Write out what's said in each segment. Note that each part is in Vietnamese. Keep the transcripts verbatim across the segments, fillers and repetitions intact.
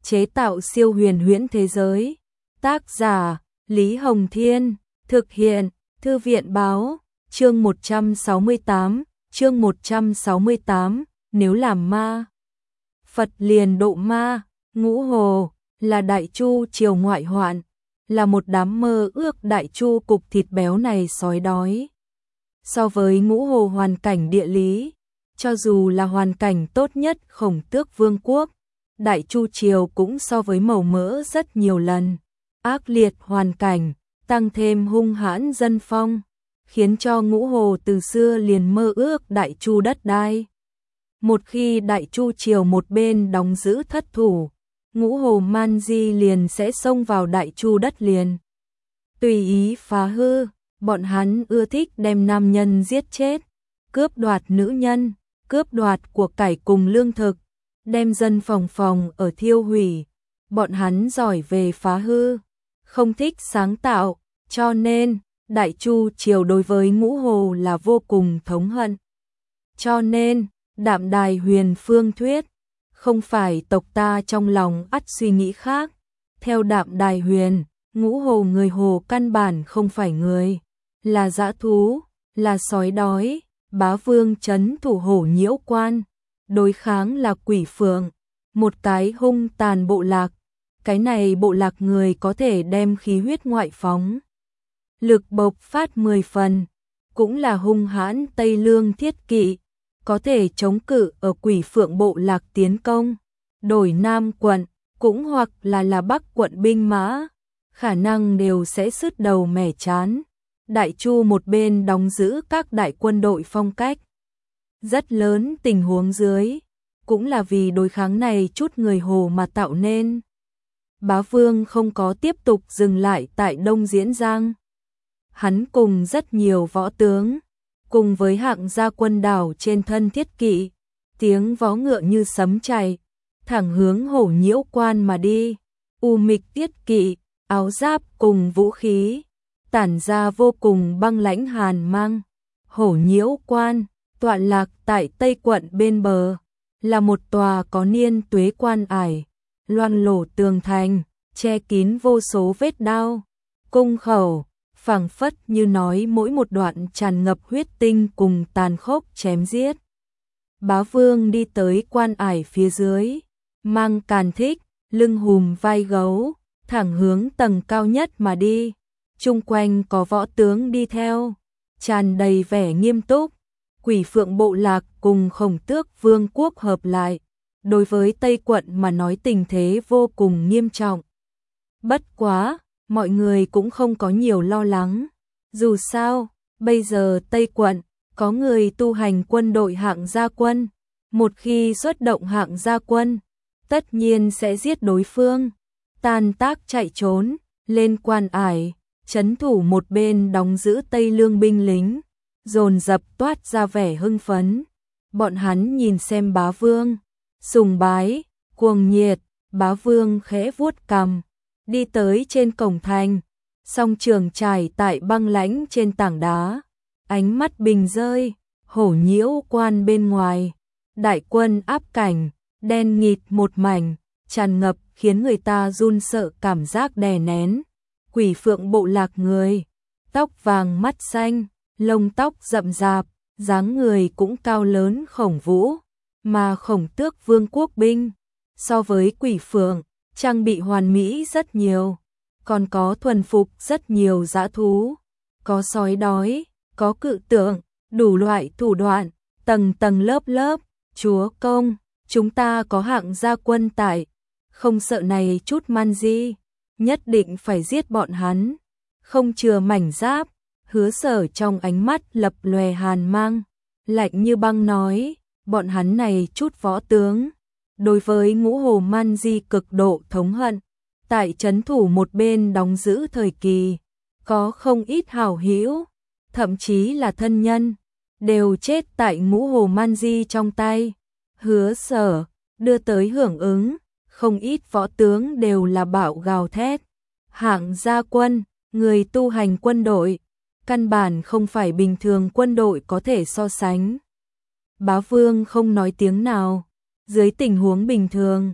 chế tạo siêu huyền huyễn thế giới. Tác giả Lý Hồng Thiên, thực hiện Thư viện Báo. Chương một trăm sáu mươi tám, chương một trăm sáu mươi tám, nếu làm ma Phật liền độ ma. Ngũ Hồ là đại chu triều ngoại hoạn, là một đám mơ ước đại chu cục thịt béo này sói đói. So với Ngũ Hồ hoàn cảnh địa lý, cho dù là hoàn cảnh tốt nhất Khổng Tước Vương quốc, đại chu triều cũng so với màu mỡ rất nhiều lần. Ác liệt hoàn cảnh, tăng thêm hung hãn dân phong, khiến cho Ngũ Hồ từ xưa liền mơ ước đại chu đất đai. Một khi đại chu triều một bên đóng giữ thất thủ, Ngũ Hồ Man Di liền sẽ xông vào đại chu đất liền, tùy ý phá hư. Bọn hắn ưa thích đem nam nhân giết chết, cướp đoạt nữ nhân, cướp đoạt của cải cùng lương thực, đem dân phòng phòng ở thiêu hủy. Bọn hắn giỏi về phá hư, không thích sáng tạo, cho nên đại chu triều đối với Ngũ Hồ là vô cùng thống hận. Cho nên, Đạm Đài Huyền Phương thuyết, không phải tộc ta trong lòng ắt suy nghĩ khác. Theo Đạm Đài Huyền, Ngũ Hồ người Hồ căn bản không phải người, là dã thú, là sói đói. Bá Vương trấn thủ Hổ Nhiễu Quan, đối kháng là Quỷ Phượng, một cái hung tàn bộ lạc. Cái này bộ lạc người có thể đem khí huyết ngoại phóng, lực bộc phát mười phần, cũng là hung hãn Tây Lương thiết kỵ, có thể chống cự ở Quỷ Phượng bộ lạc tiến công. Đổi Nam quận, cũng hoặc là là Bắc quận binh mã, khả năng đều sẽ sứt đầu mẻ chán. Đại chu một bên đóng giữ các đại quân đội phong cách rất lớn tình huống dưới, cũng là vì đối kháng này chút người Hồ mà tạo nên. Bá Vương không có tiếp tục dừng lại tại Đông Diễn Giang. Hắn cùng rất nhiều võ tướng, cùng với hạng gia quân đảo trên thân thiết kỵ, tiếng vó ngựa như sấm chảy, thẳng hướng Hổ Nhiễu Quan mà đi. U mịch tiết kỵ, áo giáp cùng vũ khí, tản ra vô cùng băng lãnh hàn mang. Hổ Nhiễu Quan, tọa lạc tại Tây quận bên bờ, là một tòa có niên tuế quan ải, loang lổ tường thành, che kín vô số vết đao, cung khẩu, phảng phất như nói mỗi một đoạn tràn ngập huyết tinh cùng tàn khốc chém giết. Bá Vương đi tới quan ải phía dưới, mang càn thích, lưng hùm vai gấu, thẳng hướng tầng cao nhất mà đi. Chung quanh có võ tướng đi theo, tràn đầy vẻ nghiêm túc. Quỷ Phượng bộ lạc cùng Khổng Tước Vương quốc hợp lại, đối với Tây quận mà nói tình thế vô cùng nghiêm trọng. Bất quá, mọi người cũng không có nhiều lo lắng. Dù sao, bây giờ Tây quận có người tu hành quân đội hạng gia quân, một khi xuất động hạng gia quân, tất nhiên sẽ giết đối phương, tan tác chạy trốn. Lên quan ải, trấn thủ một bên đóng giữ Tây Lương binh lính, dồn dập toát ra vẻ hưng phấn. Bọn hắn nhìn xem Bá Vương, sùng bái, cuồng nhiệt. Bá Vương khẽ vuốt cằm, đi tới trên cổng thành, song trường trải tại băng lãnh trên tảng đá, ánh mắt bình rơi. Hổ Nhiễu Quan bên ngoài, đại quân áp cảnh, đen nghịt một mảnh, tràn ngập khiến người ta run sợ cảm giác đè nén. Quỷ Phượng bộ lạc người, tóc vàng mắt xanh, lông tóc rậm rạp, dáng người cũng cao lớn khổng vũ, mà Khổng Tước Vương quốc binh, so với Quỷ Phượng, trang bị hoàn mỹ rất nhiều, còn có thuần phục rất nhiều dã thú, có sói đói, có cự tượng, đủ loại thủ đoạn, tầng tầng lớp lớp. Chúa công, chúng ta có hạng gia quân tại, không sợ này chút man di, nhất định phải giết bọn hắn, không chừa mảnh giáp. Hứa Sở trong ánh mắt lập lòe hàn mang, lạnh như băng nói, bọn hắn này chút võ tướng, đối với Ngũ Hồ Man Di cực độ thống hận. Tại trấn thủ một bên đóng giữ thời kỳ, có không ít hảo hữu, thậm chí là thân nhân, đều chết tại Ngũ Hồ Man Di trong tay. Hứa Sở đưa tới hưởng ứng, không ít võ tướng đều là bạo gào thét. Hạng gia quân, người tu hành quân đội, căn bản không phải bình thường quân đội có thể so sánh. Bá Vương không nói tiếng nào, dưới tình huống bình thường,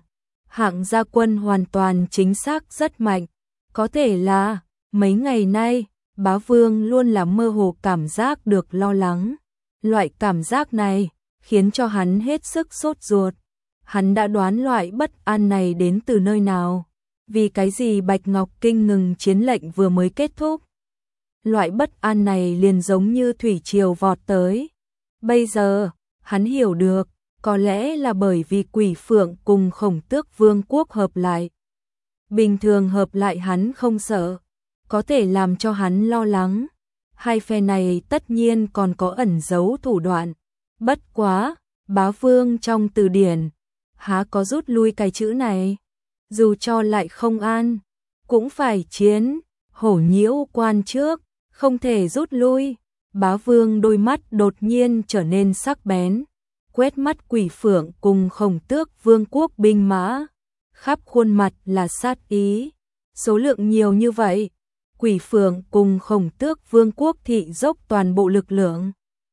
Hạng gia quân hoàn toàn chính xác rất mạnh. Có thể là, mấy ngày nay, Bá Vương luôn là mơ hồ cảm giác được lo lắng. Loại cảm giác này, khiến cho hắn hết sức sốt ruột. Hắn đã đoán loại bất an này đến từ nơi nào. Vì cái gì Bạch Ngọc Kinh ngừng chiến lệnh vừa mới kết thúc. Loại bất an này liền giống như thủy triều vọt tới. Bây giờ, hắn hiểu được, có lẽ là bởi vì Quỷ Phượng cùng Khổng Tước Vương quốc hợp lại. Bình thường hợp lại hắn không sợ, có thể làm cho hắn lo lắng. Hai phe này tất nhiên còn có ẩn giấu thủ đoạn. Bất quá, Bá Vương trong từ điển, há có rút lui cái chữ này. Dù cho lại không an, cũng phải chiến. Hổ Nhiễu quan trước, không thể rút lui. Bá Vương đôi mắt đột nhiên trở nên sắc bén, quét mắt Quỷ Phượng cùng Khổng Tước Vương quốc binh mã, khắp khuôn mặt là sát ý. Số lượng nhiều như vậy, Quỷ Phượng cùng Khổng Tước Vương quốc thị dốc toàn bộ lực lượng.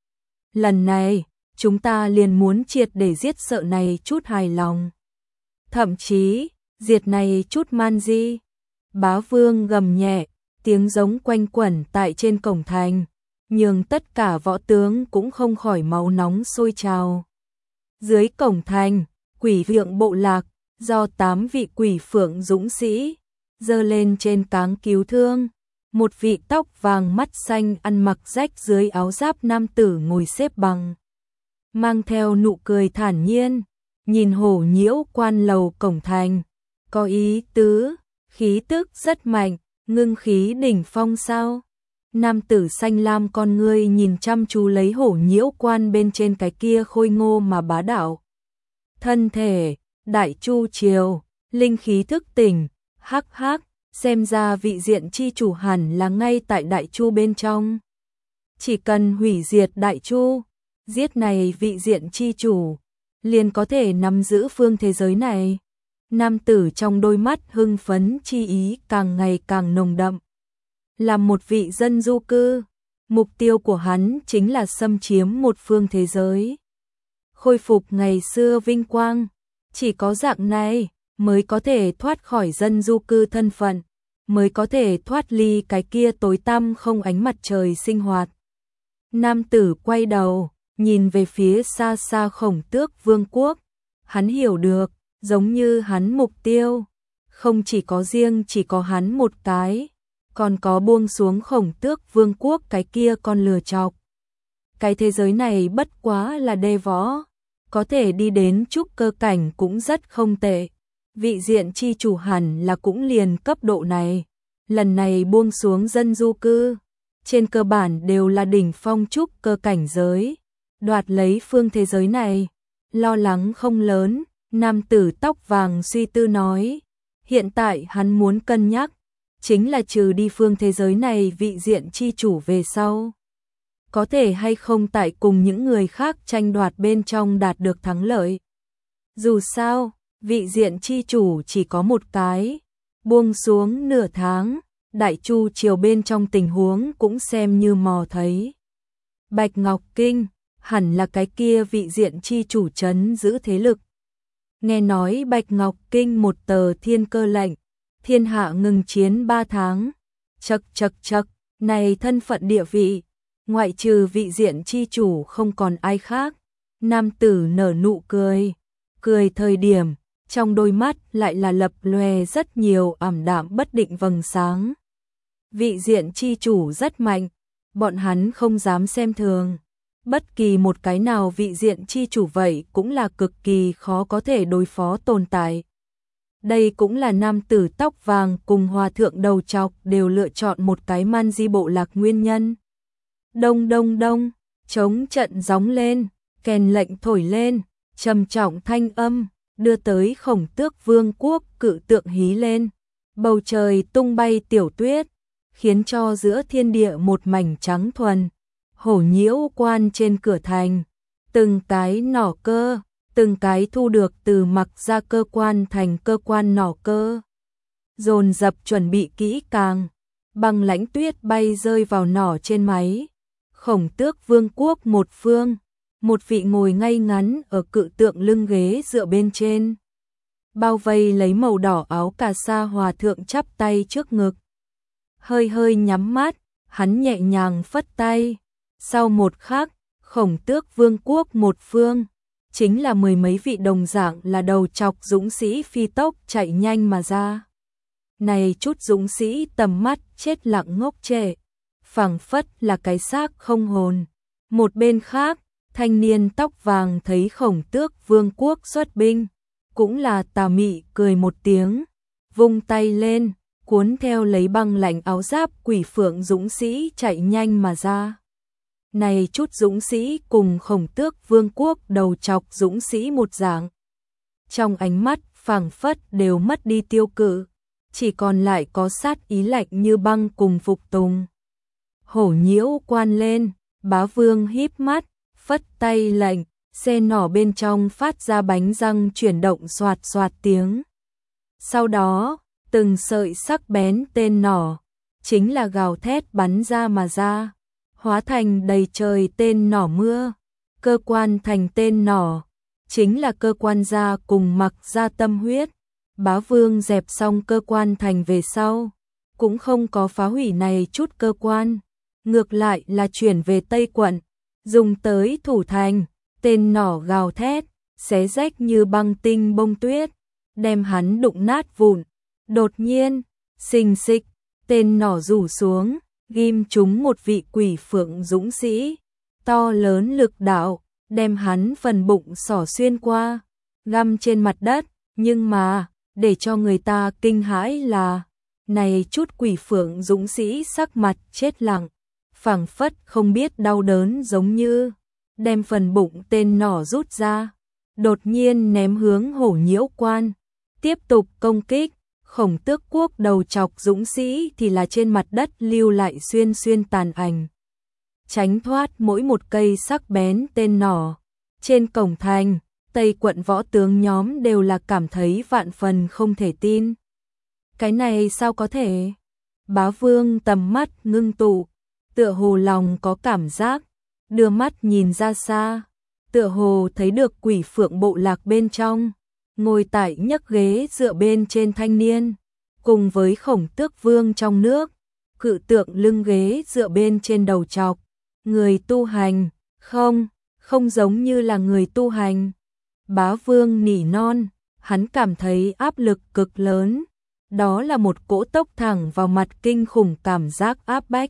Lần này, chúng ta liền muốn triệt để giết sợ này chút hài lòng. Thậm chí, diệt này chút man di. Bá Vương gầm nhẹ, tiếng giống quanh quẩn tại trên cổng thành, nhưng tất cả võ tướng cũng không khỏi máu nóng sôi trào. Dưới cổng thành, Quỷ Phượng bộ lạc, do tám vị Quỷ Phượng dũng sĩ, giơ lên trên cáng cứu thương. Một vị tóc vàng mắt xanh ăn mặc rách dưới áo giáp nam tử ngồi xếp bằng, mang theo nụ cười thản nhiên, nhìn Hổ Nhiễu quan lầu cổng thành, có ý tứ, khí tức rất mạnh, ngưng khí đỉnh phong sao. Nam tử xanh lam con ngươi nhìn chăm chú lấy Hổ Nhiễu quan bên trên cái kia khôi ngô mà bá đạo. Thân thể, Đại Chu Triều, linh khí thức tỉnh, hắc hắc, xem ra vị diện chi chủ hẳn là ngay tại Đại Chu bên trong. Chỉ cần hủy diệt Đại Chu, giết này vị diện chi chủ, liền có thể nắm giữ phương thế giới này. Nam tử trong đôi mắt hưng phấn chi ý càng ngày càng nồng đậm. Là một vị dân du cư, mục tiêu của hắn chính là xâm chiếm một phương thế giới, khôi phục ngày xưa vinh quang. Chỉ có dạng này mới có thể thoát khỏi dân du cư thân phận, mới có thể thoát ly cái kia tối tăm không ánh mặt trời sinh hoạt. Nam tử quay đầu, nhìn về phía xa xa Khổng Tước Vương quốc. Hắn hiểu được, giống như hắn mục tiêu, không chỉ có riêng chỉ có hắn một cái, còn có buông xuống Khổng Tước Vương quốc cái kia con lừa chọc. Cái thế giới này bất quá là đê võ, có thể đi đến trúc cơ cảnh cũng rất không tệ. Vị diện chi chủ hẳn là cũng liền cấp độ này. Lần này buông xuống dân du cư, trên cơ bản đều là đỉnh phong trúc cơ cảnh giới. Đoạt lấy phương thế giới này, lo lắng không lớn. Nam tử tóc vàng suy tư nói, hiện tại hắn muốn cân nhắc, chính là trừ đi phương thế giới này vị diện chi chủ về sau, có thể hay không tại cùng những người khác tranh đoạt bên trong đạt được thắng lợi. Dù sao, vị diện chi chủ chỉ có một cái, buông xuống nửa tháng, Đại Chu Triều bên trong tình huống cũng xem như mò thấy. Bạch Ngọc Kinh, hẳn là cái kia vị diện chi chủ trấn giữ thế lực. Nghe nói Bạch Ngọc Kinh một tờ thiên cơ lệnh, thiên hạ ngừng chiến ba tháng. Chậc chậc chậc, này thân phận địa vị, ngoại trừ vị diện chi chủ không còn ai khác. Nam tử nở nụ cười, cười thời điểm, trong đôi mắt lại là lập lòe rất nhiều ảm đạm bất định vầng sáng. Vị diện chi chủ rất mạnh, bọn hắn không dám xem thường. Bất kỳ một cái nào vị diện chi chủ vậy cũng là cực kỳ khó có thể đối phó tồn tại. Đây cũng là nam tử tóc vàng cùng hòa thượng đầu trọc đều lựa chọn một cái man di bộ lạc nguyên nhân. Đông đông đông, chống trận gióng lên, kèn lệnh thổi lên, trầm trọng thanh âm, đưa tới Khổng Tước Vương quốc cự tượng hí lên. Bầu trời tung bay tiểu tuyết, khiến cho giữa thiên địa một mảnh trắng thuần. Hổ Nhiễu quan trên cửa thành, từng cái nỏ cơ, từng cái thu được từ mặc ra cơ quan thành cơ quan nỏ cơ. Dồn dập chuẩn bị kỹ càng, băng lãnh tuyết bay rơi vào nỏ trên máy. Khổng Tước Vương quốc một phương, một vị ngồi ngay ngắn ở cự tượng lưng ghế dựa bên trên. bao vây lấy màu đỏ áo cà sa hòa thượng chắp tay trước ngực. Hơi hơi nhắm mắt, hắn nhẹ nhàng phất tay. Sau một khắc, Khổng Tước Vương quốc một phương, chính là mười mấy vị đồng dạng là đầu chọc dũng sĩ phi tốc chạy nhanh mà ra. Này chút dũng sĩ tầm mắt chết lặng ngốc trệ, phảng phất là cái xác không hồn. Một bên khác, thanh niên tóc vàng thấy Khổng Tước Vương quốc xuất binh, cũng là tà mị cười một tiếng, vung tay lên, cuốn theo lấy băng lạnh áo giáp quỷ phượng dũng sĩ chạy nhanh mà ra. Này chút dũng sĩ cùng Khổng Tước Vương quốc đầu chọc dũng sĩ một dạng. Trong ánh mắt phảng phất đều mất đi tiêu cự, chỉ còn lại có sát ý lạnh như băng cùng phục tùng. Hổ Nhiễu quan lên, Bá Vương híp mắt, phất tay lệnh, xe nỏ bên trong phát ra bánh răng chuyển động xoạt xoạt tiếng. Sau đó, từng sợi sắc bén tên nỏ, chính là gào thét bắn ra mà ra, hóa thành đầy trời tên nỏ mưa. Cơ quan thành tên nỏ, chính là cơ quan gia cùng mặc ra tâm huyết. Bá Vương dẹp xong cơ quan thành về sau, cũng không có phá hủy này chút cơ quan, ngược lại là chuyển về Tây quận, dùng tới thủ thành. Tên nỏ gào thét, xé rách như băng tinh bông tuyết, đem hắn đụng nát vụn. Đột nhiên, xình xịch, tên nỏ rủ xuống, ghim trúng một vị quỷ phượng dũng sĩ, to lớn lực đạo, đem hắn phần bụng xỏ xuyên qua, găm trên mặt đất. Nhưng mà, để cho người ta kinh hãi là, này chút quỷ phượng dũng sĩ sắc mặt chết lặng, phảng phất không biết đau đớn giống như, đem phần bụng tên nỏ rút ra, đột nhiên ném hướng Hổ Nhiễu quan, tiếp tục công kích. Khổng Tước quốc đầu chọc dũng sĩ thì là trên mặt đất lưu lại xuyên xuyên tàn ảnh, tránh thoát mỗi một cây sắc bén tên nỏ. Trên cổng thành, Tây quận võ tướng nhóm đều là cảm thấy vạn phần không thể tin. Cái này sao có thể? Bá Vương tầm mắt ngưng tụ, tựa hồ lòng có cảm giác, đưa mắt nhìn ra xa, tựa hồ thấy được quỷ phượng bộ lạc bên trong, ngồi tại nhấc ghế dựa bên trên thanh niên, cùng với Khổng Tước Vương trong nước, cự tượng lưng ghế dựa bên trên đầu chọc, người tu hành, không, không giống như là người tu hành. Bá Vương nỉ non, hắn cảm thấy áp lực cực lớn, đó là một cỗ tốc thẳng vào mặt kinh khủng cảm giác áp bách.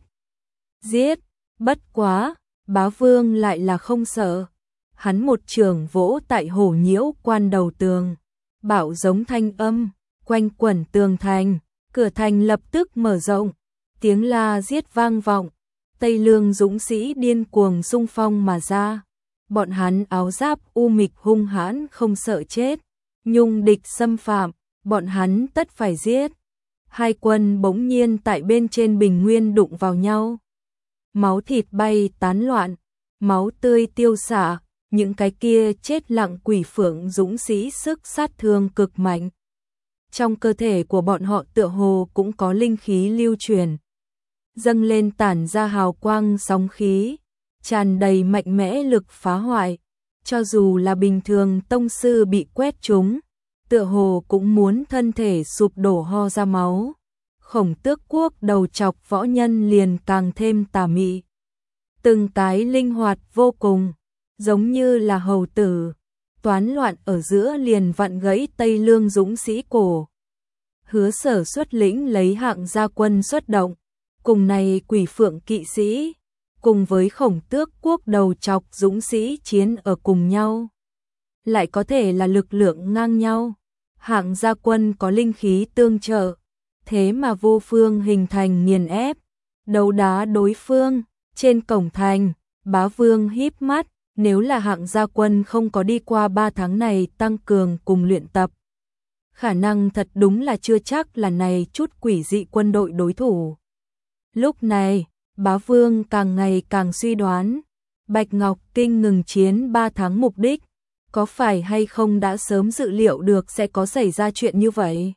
Giết, bất quá, Bá Vương lại là không sợ. Hắn một trường vỗ tại Hổ Nhiễu quan đầu tường, bạo giống thanh âm, quanh quẩn tường thành, cửa thành lập tức mở rộng, tiếng la giết vang vọng, Tây Lương dũng sĩ điên cuồng xung phong mà ra. Bọn hắn áo giáp u mịch hung hãn không sợ chết, nhung địch xâm phạm, bọn hắn tất phải giết. Hai quân bỗng nhiên tại bên trên bình nguyên đụng vào nhau. Máu thịt bay tán loạn, máu tươi tiêu xạ, những cái kia chết lặng quỷ phượng dũng sĩ sức sát thương cực mạnh. Trong cơ thể của bọn họ tựa hồ cũng có linh khí lưu truyền, dâng lên tản ra hào quang sóng khí, tràn đầy mạnh mẽ lực phá hoại. Cho dù là bình thường tông sư bị quét trúng, tựa hồ cũng muốn thân thể sụp đổ ho ra máu. Khổng Tước quốc đầu chọc võ nhân liền càng thêm tà mị, từng cái linh hoạt vô cùng, giống như là hầu tử, toán loạn ở giữa liền vặn gãy Tây Lương dũng sĩ cổ. Hứa Sở xuất lĩnh lấy hạng gia quân xuất động, cùng này quỷ phượng kỵ sĩ, cùng với Khổng Tước quốc đầu chọc dũng sĩ chiến ở cùng nhau, lại có thể là lực lượng ngang nhau. Hạng gia quân có linh khí tương trợ, thế mà vô phương hình thành nghiền ép, đấu đá đối phương. Trên cổng thành, Bá Vương híp mắt, nếu là hạng gia quân không có đi qua ba tháng này tăng cường cùng luyện tập, khả năng thật đúng là chưa chắc là này chút quỷ dị quân đội đối thủ. Lúc này, Bá Vương càng ngày càng suy đoán, Bạch Ngọc Kinh ngừng chiến ba tháng mục đích, có phải hay không đã sớm dự liệu được sẽ có xảy ra chuyện như vậy.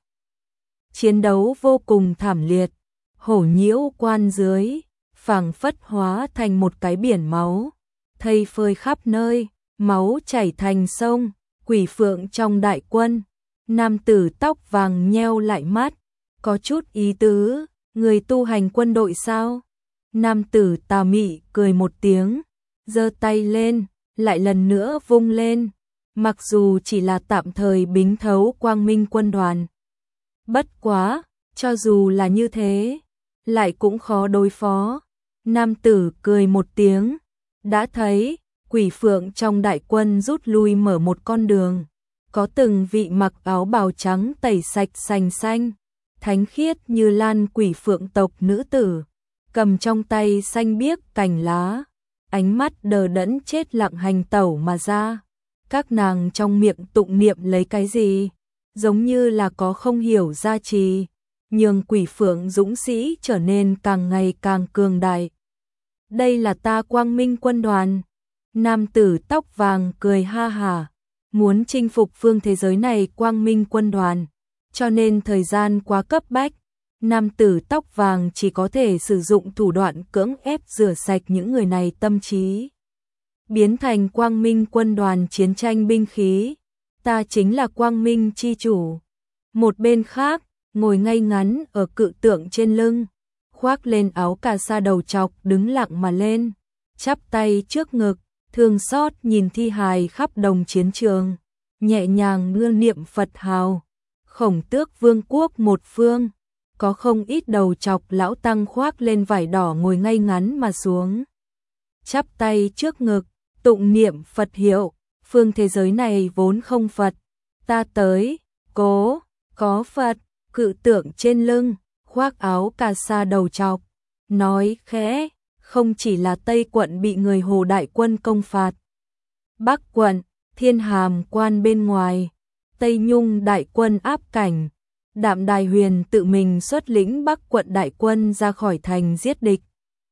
Chiến đấu vô cùng thảm liệt, Hổ Nhiễu quan dưới, phảng phất hóa thành một cái biển máu, thây phơi khắp nơi, máu chảy thành sông, quỷ phượng trong đại quân, Nam tử tóc vàng nheo lại mắt, có chút ý tứ, người tu hành quân đội sao? Nam tử tà mị cười một tiếng, giơ tay lên, lại lần nữa vung lên, mặc dù chỉ là tạm thời bính thấu quang minh quân đoàn. Bất quá, cho dù là như thế, lại cũng khó đối phó. Nam tử cười một tiếng, đã thấy, quỷ phượng trong đại quân rút lui mở một con đường, có từng vị mặc áo bào trắng tẩy sạch sành xanh, thánh khiết như lan quỷ phượng tộc nữ tử, cầm trong tay xanh biếc cành lá, ánh mắt đờ đẫn chết lặng hành tẩu mà ra. Các nàng trong miệng tụng niệm lấy cái gì, giống như là có không hiểu gia trì, nhường quỷ phượng dũng sĩ trở nên càng ngày càng cường đại. Đây là ta quang minh quân đoàn. Nam tử tóc vàng cười ha hả, muốn chinh phục phương thế giới này quang minh quân đoàn, cho nên thời gian quá cấp bách. Nam tử tóc vàng chỉ có thể sử dụng thủ đoạn cưỡng ép rửa sạch những người này tâm trí, biến thành quang minh quân đoàn chiến tranh binh khí. Ta chính là quang minh chi chủ. Một bên khác, ngồi ngay ngắn ở cự tượng trên lưng, khoác lên áo cà sa đầu trọc đứng lặng mà lên, chắp tay trước ngực, thương xót nhìn thi hài khắp đồng chiến trường, nhẹ nhàng ngươn niệm Phật hào. Khổng Tước vương quốc một phương, có không ít đầu trọc lão tăng khoác lên vải đỏ ngồi ngay ngắn mà xuống, chắp tay trước ngực, tụng niệm Phật hiệu. Phương thế giới này vốn không Phật, ta tới, cố, có Phật. Cự tượng trên lưng, khoác áo cà sa đầu trọc, nói khẽ, không chỉ là Tây quận bị người Hồ đại quân công phạt, Bắc quận, Thiên Hàm quan bên ngoài, Tây Nhung đại quân áp cảnh, Đạm Đài Huyền tự mình xuất lĩnh Bắc quận đại quân ra khỏi thành giết địch.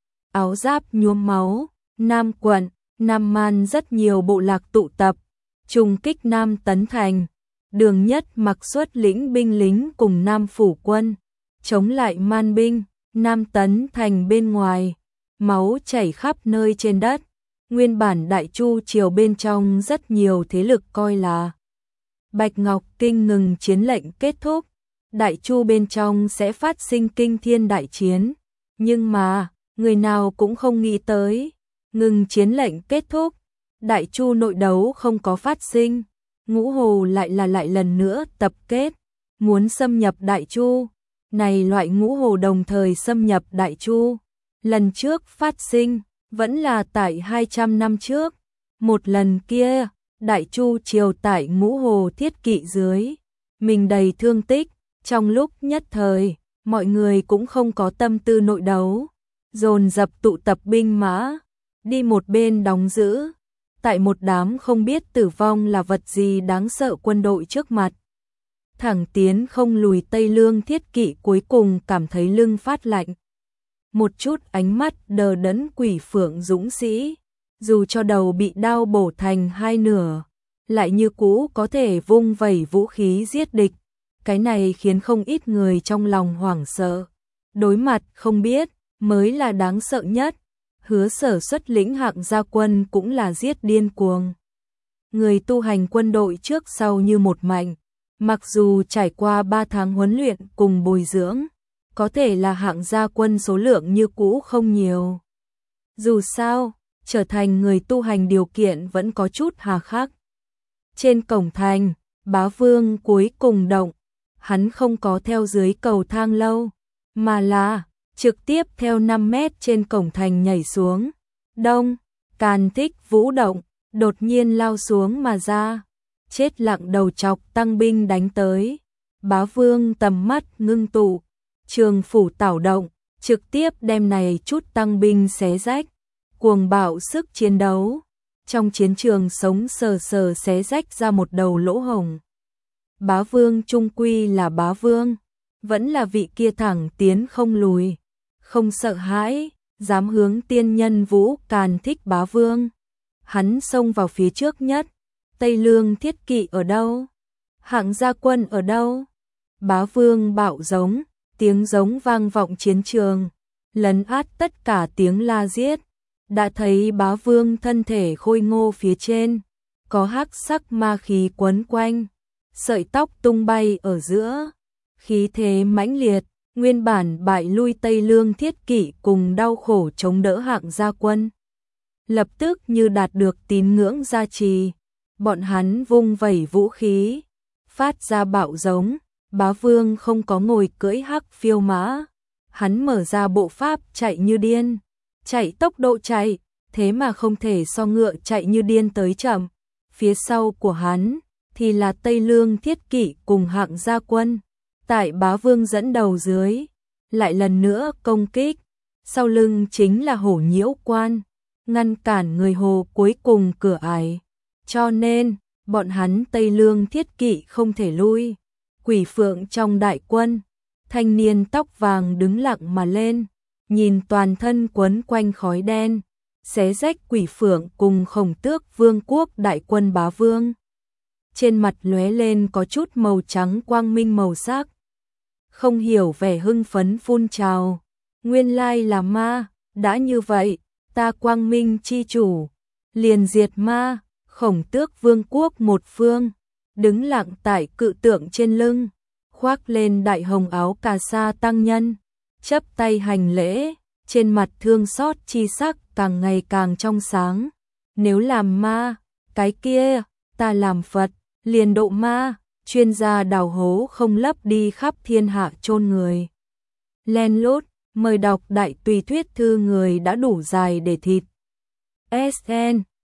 Áo giáp nhuốm máu, Nam quận, Nam Man rất nhiều bộ lạc tụ tập, trùng kích Nam Tấn thành. Đường Nhất mặc xuất lĩnh binh lính cùng Nam phủ quân, chống lại Man binh. Nam Tấn thành bên ngoài, máu chảy khắp nơi trên đất. Nguyên bản Đại Chu triều bên trong rất nhiều thế lực coi là Bạch Ngọc Kinh ngừng chiến lệnh kết thúc, Đại Chu bên trong sẽ phát sinh kinh thiên đại chiến. Nhưng mà, người nào cũng không nghĩ tới, ngừng chiến lệnh kết thúc, Đại Chu nội đấu không có phát sinh. Ngũ Hồ lại là lại lần nữa tập kết, muốn xâm nhập Đại Chu. Này loại Ngũ Hồ đồng thời xâm nhập Đại Chu, lần trước phát sinh, vẫn là tại hai trăm năm trước. Một lần kia, Đại Chu triều tại Ngũ Hồ thiết kỵ dưới, mình đầy thương tích, trong lúc nhất thời, mọi người cũng không có tâm tư nội đấu, dồn dập tụ tập binh mã, đi một bên đóng giữ. Tại một đám không biết tử vong là vật gì đáng sợ quân đội trước mặt, thẳng tiến không lùi Tây Lương thiết kỵ cuối cùng cảm thấy lưng phát lạnh. Một chút ánh mắt đờ đẫn quỷ phượng dũng sĩ, dù cho đầu bị đao bổ thành hai nửa, lại như cũ có thể vung vẩy vũ khí giết địch. Cái này khiến không ít người trong lòng hoảng sợ. Đối mặt không biết mới là đáng sợ nhất. Hứa Sở xuất lĩnh hạng gia quân cũng là giết điên cuồng. Người tu hành quân đội trước sau như một mảnh, mặc dù trải qua ba tháng huấn luyện cùng bồi dưỡng, có thể là hạng gia quân số lượng như cũ không nhiều. Dù sao, trở thành người tu hành điều kiện vẫn có chút hà khắc. Trên cổng thành, Bá Vương cuối cùng động, hắn không có theo dưới cầu thang lâu, mà là trực tiếp theo năm mét trên cổng thành nhảy xuống. Đông, Càn Thích vũ động, đột nhiên lao xuống mà ra, chết lặng đầu chọc tăng binh đánh tới. Bá Vương tầm mắt ngưng tụ, trường phủ tảo động, trực tiếp đem này chút tăng binh xé rách, cuồng bạo sức chiến đấu. Trong chiến trường sống sờ sờ xé rách ra một đầu lỗ hổng. Bá Vương trung quy là Bá Vương, vẫn là vị kia thẳng tiến không lùi, không sợ hãi, dám hướng tiên nhân vũ Càn Thích Bá Vương. Hắn xông vào phía trước nhất. Tây Lương thiết kỵ ở đâu? Hạng gia quân ở đâu? Bá Vương bạo giống, tiếng giống vang vọng chiến trường, lấn át tất cả tiếng la giết. Đã thấy Bá Vương thân thể khôi ngô phía trên, có hắc sắc ma khí quấn quanh, sợi tóc tung bay ở giữa, khí thế mãnh liệt, nguyên bản bại lui Tây Lương Thiết Kỵ cùng đau khổ chống đỡ Hạng Gia quân. Lập tức như đạt được tín ngưỡng gia trì, bọn hắn vung vẩy vũ khí, phát ra bạo giống, Bá Vương không có ngồi cưỡi hắc phiêu mã, hắn mở ra bộ pháp chạy như điên, chạy tốc độ chạy, thế mà không thể so ngựa chạy như điên tới chậm, phía sau của hắn thì là Tây Lương Thiết Kỵ cùng Hạng Gia quân, tại Bá Vương dẫn đầu dưới, lại lần nữa công kích, sau lưng chính là Hổ Nhiễu quan, ngăn cản người Hồ cuối cùng cửa ải, cho nên bọn hắn Tây Lương Thiết Kỵ không thể lui. Quỷ Phượng trong đại quân, thanh niên tóc vàng đứng lặng mà lên, nhìn toàn thân quấn quanh khói đen, xé rách Quỷ Phượng cùng Khổng Tước Vương quốc đại quân Bá Vương. Trên mặt lóe lên có chút màu trắng quang minh màu sắc. Không hiểu vẻ hưng phấn phun trào, nguyên lai là ma, đã như vậy, ta quang minh chi chủ, liền diệt ma. Khổng Tước Vương quốc một phương, đứng lặng tại cự tượng trên lưng, khoác lên đại hồng áo cà sa tăng nhân, chắp tay hành lễ, trên mặt thương xót chi sắc càng ngày càng trong sáng. Nếu làm ma, cái kia, ta làm Phật, liền độ ma, chuyên gia đào hố không lấp đi khắp thiên hạ chôn người. Len lút, mời đọc đại tùy thuyết thư người đã đủ dài để thịt. ét en